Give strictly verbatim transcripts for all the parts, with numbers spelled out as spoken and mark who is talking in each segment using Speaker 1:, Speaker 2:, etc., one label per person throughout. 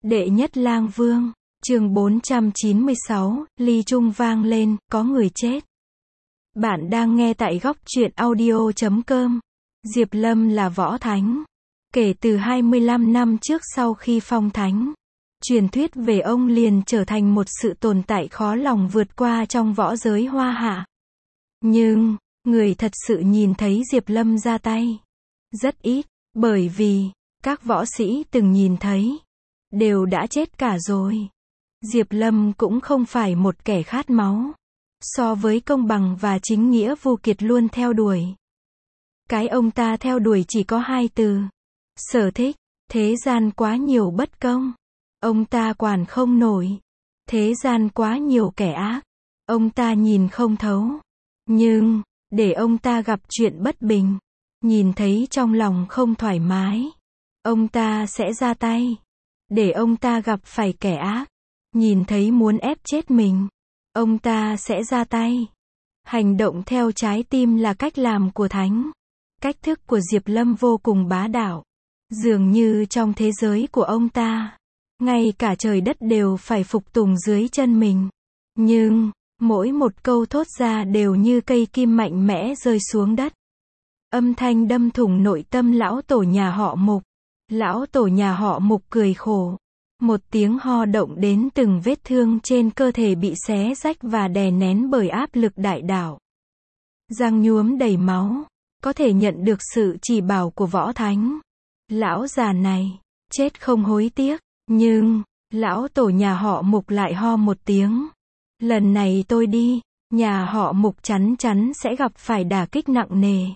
Speaker 1: Đệ nhất lang vương, chương bốn trăm chín mươi sáu, ly trung vang lên, có người chết. Bạn đang nghe tại góc truyện audio chấm com. Diệp Lâm là võ thánh. Kể từ hai mươi lăm năm trước sau khi phong thánh, truyền thuyết về ông liền trở thành một sự tồn tại khó lòng vượt qua trong võ giới Hoa Hạ. Nhưng, người thật sự nhìn thấy Diệp Lâm ra tay rất ít, bởi vì, các võ sĩ từng nhìn thấy, đều đã chết cả rồi. Diệp Lâm cũng không phải một kẻ khát máu. So với công bằng và chính nghĩa vô kiệt luôn theo đuổi. Cái ông ta theo đuổi chỉ có hai từ. Sở thích, thế gian quá nhiều bất công. Ông ta quản không nổi. Thế gian quá nhiều kẻ ác. Ông ta nhìn không thấu. Nhưng, để ông ta gặp chuyện bất bình, nhìn thấy trong lòng không thoải mái, ông ta sẽ ra tay. Để ông ta gặp phải kẻ ác, nhìn thấy muốn ép chết mình, ông ta sẽ ra tay. Hành động theo trái tim là cách làm của thánh. Cách thức của Diệp Lâm vô cùng bá đạo. Dường như trong thế giới của ông ta, ngay cả trời đất đều phải phục tùng dưới chân mình. Nhưng, mỗi một câu thốt ra đều như cây kim mạnh mẽ rơi xuống đất. Âm thanh đâm thủng nội tâm lão tổ nhà họ Mục. Lão tổ nhà họ Mục cười khổ. Một tiếng ho động đến từng vết thương trên cơ thể bị xé rách và đè nén bởi áp lực đại đạo. Răng nhuốm đầy máu, có thể nhận được sự chỉ bảo của võ thánh. Lão già này, chết không hối tiếc, nhưng, lão tổ nhà họ Mục lại ho một tiếng. Lần này tôi đi, nhà họ Mục chắn chắn sẽ gặp phải đả kích nặng nề.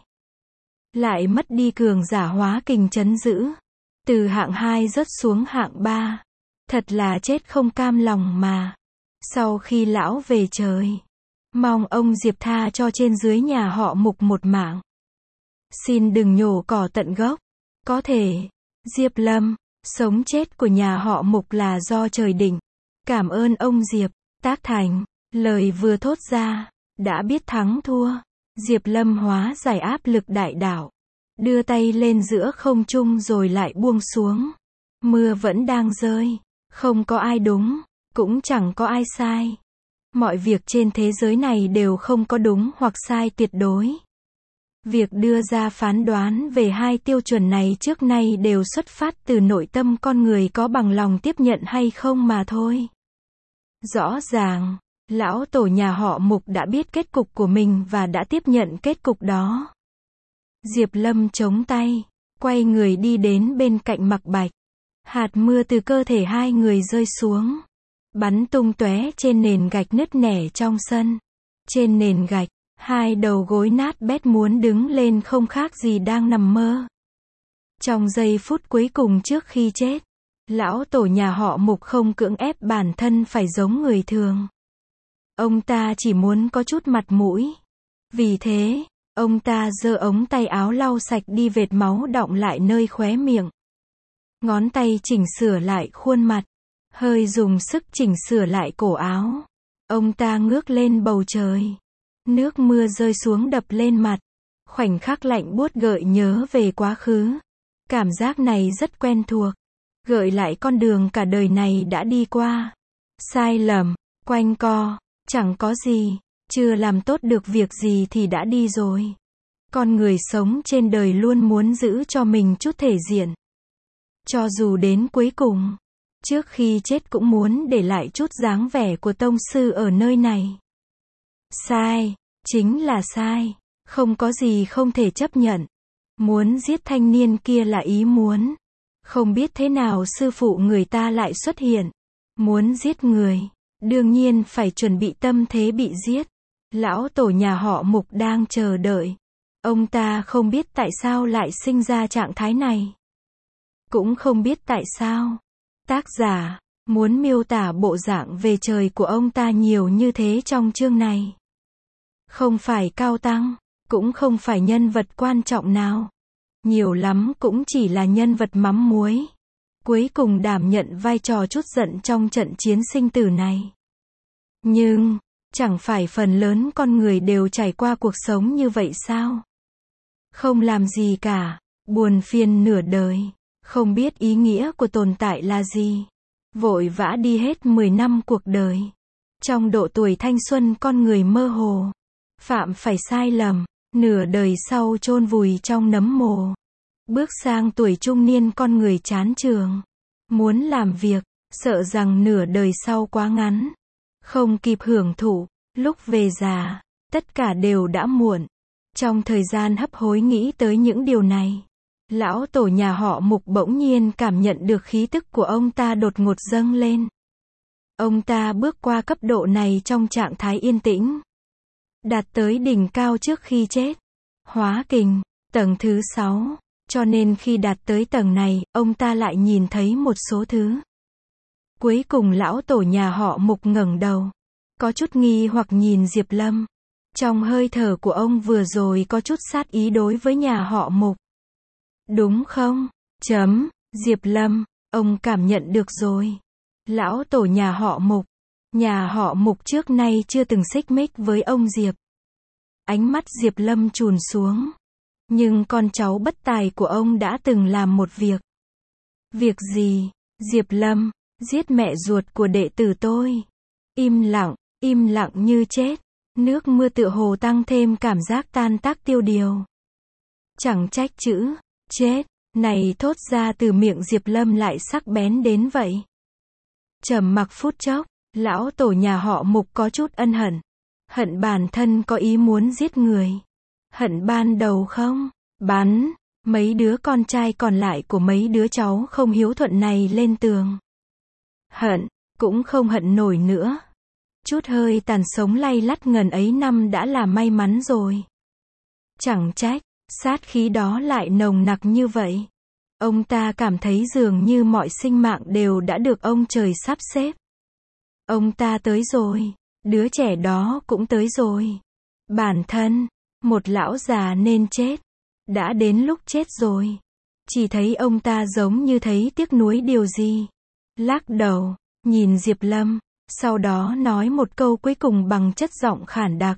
Speaker 1: Lại mất đi cường giả hóa kình trấn giữ. Từ hạng hai rớt xuống hạng ba. Thật là chết không cam lòng mà. Sau khi lão về trời, mong ông Diệp tha cho trên dưới nhà họ Mục một mạng. Xin đừng nhổ cỏ tận gốc. Có thể, Diệp Lâm, sống chết của nhà họ Mục là do trời định. Cảm ơn ông Diệp. Tác thành, lời vừa thốt ra, đã biết thắng thua. Diệp Lâm hóa giải áp lực đại đạo, đưa tay lên giữa không trung rồi lại buông xuống. Mưa vẫn đang rơi, không có ai đúng, cũng chẳng có ai sai. Mọi việc trên thế giới này đều không có đúng hoặc sai tuyệt đối. Việc đưa ra phán đoán về hai tiêu chuẩn này trước nay đều xuất phát từ nội tâm con người có bằng lòng tiếp nhận hay không mà thôi. Rõ ràng, lão tổ nhà họ Mục đã biết kết cục của mình và đã tiếp nhận kết cục đó. Diệp Lâm chống tay, quay người đi đến bên cạnh Mạc Bạch. Hạt mưa từ cơ thể hai người rơi xuống, bắn tung tóe trên nền gạch nứt nẻ trong sân. Trên nền gạch, hai đầu gối nát bét muốn đứng lên không khác gì đang nằm mơ. Trong giây phút cuối cùng trước khi chết, lão tổ nhà họ Mục không cưỡng ép bản thân phải giống người thường. Ông ta chỉ muốn có chút mặt mũi. Vì thế, ông ta giơ ống tay áo lau sạch đi vệt máu đọng lại nơi khóe miệng. Ngón tay chỉnh sửa lại khuôn mặt, hơi dùng sức chỉnh sửa lại cổ áo. Ông ta ngước lên bầu trời. Nước mưa rơi xuống đập lên mặt. Khoảnh khắc lạnh buốt gợi nhớ về quá khứ. Cảm giác này rất quen thuộc. Gợi lại con đường cả đời này đã đi qua. Sai lầm, quanh co, chẳng có gì. Chưa làm tốt được việc gì thì đã đi rồi. Con người sống trên đời luôn muốn giữ cho mình chút thể diện. Cho dù đến cuối cùng, trước khi chết cũng muốn để lại chút dáng vẻ của tông sư ở nơi này. Sai, chính là sai. Không có gì không thể chấp nhận. Muốn giết thanh niên kia là ý muốn. Không biết thế nào sư phụ người ta lại xuất hiện. Muốn giết người, đương nhiên phải chuẩn bị tâm thế bị giết. Lão tổ nhà họ Mục đang chờ đợi. Ông ta không biết tại sao lại sinh ra trạng thái này. Cũng không biết tại sao. Tác giả muốn miêu tả bộ dạng về trời của ông ta nhiều như thế trong chương này. Không phải cao tăng, cũng không phải nhân vật quan trọng nào. Nhiều lắm cũng chỉ là nhân vật mắm muối. Cuối cùng đảm nhận vai trò chút giận trong trận chiến sinh tử này. Nhưng, chẳng phải phần lớn con người đều trải qua cuộc sống như vậy sao? Không làm gì cả, buồn phiền nửa đời, không biết ý nghĩa của tồn tại là gì. Vội vã đi hết mười năm cuộc đời. Trong độ tuổi thanh xuân con người mơ hồ. Phạm phải sai lầm. Nửa đời sau chôn vùi trong nấm mồ. Bước sang tuổi trung niên con người chán chường. Muốn làm việc. Sợ rằng nửa đời sau quá ngắn. Không kịp hưởng thụ. Lúc về già. Tất cả đều đã muộn. Trong thời gian hấp hối nghĩ tới những điều này. Lão tổ nhà họ Mục bỗng nhiên cảm nhận được khí tức của ông ta đột ngột dâng lên. Ông ta bước qua cấp độ này trong trạng thái yên tĩnh. Đạt tới đỉnh cao trước khi chết. Hóa kình, tầng thứ sáu. Cho nên khi đạt tới tầng này, ông ta lại nhìn thấy một số thứ. Cuối cùng lão tổ nhà họ Mục ngẩng đầu. Có chút nghi hoặc nhìn Diệp Lâm. Trong hơi thở của ông vừa rồi có chút sát ý đối với nhà họ Mục. Đúng không? Chấm, Diệp Lâm, ông cảm nhận được rồi. Lão tổ nhà họ Mục. Nhà họ Mục trước nay chưa từng xích mích với ông Diệp. Ánh mắt Diệp Lâm trùn xuống. Nhưng con cháu bất tài của ông đã từng làm một việc. Việc gì? Diệp Lâm, giết mẹ ruột của đệ tử tôi. Im lặng, im lặng như chết. Nước mưa tựa hồ tăng thêm cảm giác tan tác tiêu điều. Chẳng trách chữ chết này thốt ra từ miệng Diệp Lâm lại sắc bén đến vậy. Trầm mặc phút chốc, lão tổ nhà họ Mục có chút ân hận. Hận bản thân có ý muốn giết người. Hận ban đầu không? Bắn mấy đứa con trai còn lại của mấy đứa cháu không hiếu thuận này lên tường. Hận, cũng không hận nổi nữa. Chút hơi tàn sống lay lắt ngần ấy năm đã là may mắn rồi. Chẳng trách, sát khí đó lại nồng nặc như vậy. Ông ta cảm thấy dường như mọi sinh mạng đều đã được ông trời sắp xếp. Ông ta tới rồi. Đứa trẻ đó cũng tới rồi. Bản thân, một lão già nên chết. Đã đến lúc chết rồi. Chỉ thấy ông ta giống như thấy tiếc nuối điều gì. Lắc đầu, nhìn Diệp Lâm. Sau đó nói một câu cuối cùng bằng chất giọng khản đặc.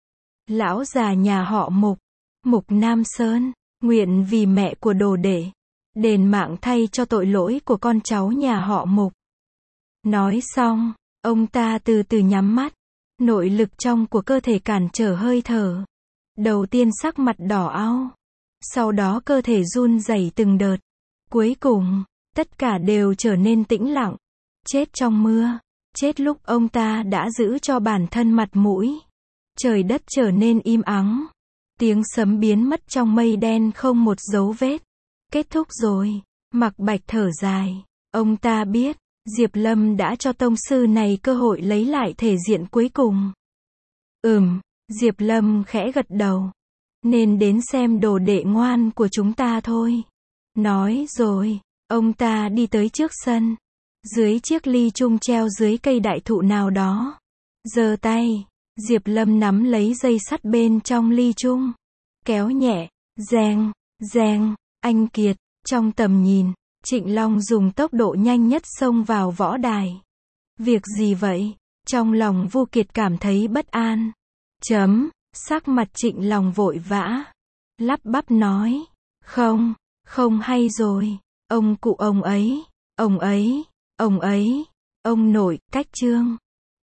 Speaker 1: Lão già nhà họ Mục. Mục Nam Sơn. Nguyện vì mẹ của đồ đệ. Đền mạng thay cho tội lỗi của con cháu nhà họ Mục. Nói xong, ông ta từ từ nhắm mắt. Nội lực trong của cơ thể cản trở hơi thở. Đầu tiên sắc mặt đỏ au. Sau đó cơ thể run rẩy từng đợt. Cuối cùng, tất cả đều trở nên tĩnh lặng. Chết trong mưa. Chết lúc ông ta đã giữ cho bản thân mặt mũi. Trời đất trở nên im ắng. Tiếng sấm biến mất trong mây đen không một dấu vết. Kết thúc rồi. Mạc Bạch thở dài. Ông ta biết, Diệp Lâm đã cho tông sư này cơ hội lấy lại thể diện cuối cùng. Ừm, Diệp Lâm khẽ gật đầu. Nên đến xem đồ đệ ngoan của chúng ta thôi. Nói rồi, ông ta đi tới trước sân. Dưới chiếc ly chung treo dưới cây đại thụ nào đó. Giơ tay, Diệp Lâm nắm lấy dây sắt bên trong ly chung. Kéo nhẹ, reng, reng, anh Kiệt, trong tầm nhìn, Trịnh Long dùng tốc độ nhanh nhất xông vào võ đài. Việc gì vậy? Trong lòng Vu Kiệt cảm thấy bất an. Chấm, sắc mặt Trịnh Long vội vã. Lắp bắp nói. Không, không hay rồi. Ông cụ ông ấy, ông ấy, ông ấy, ông nội, cách trương.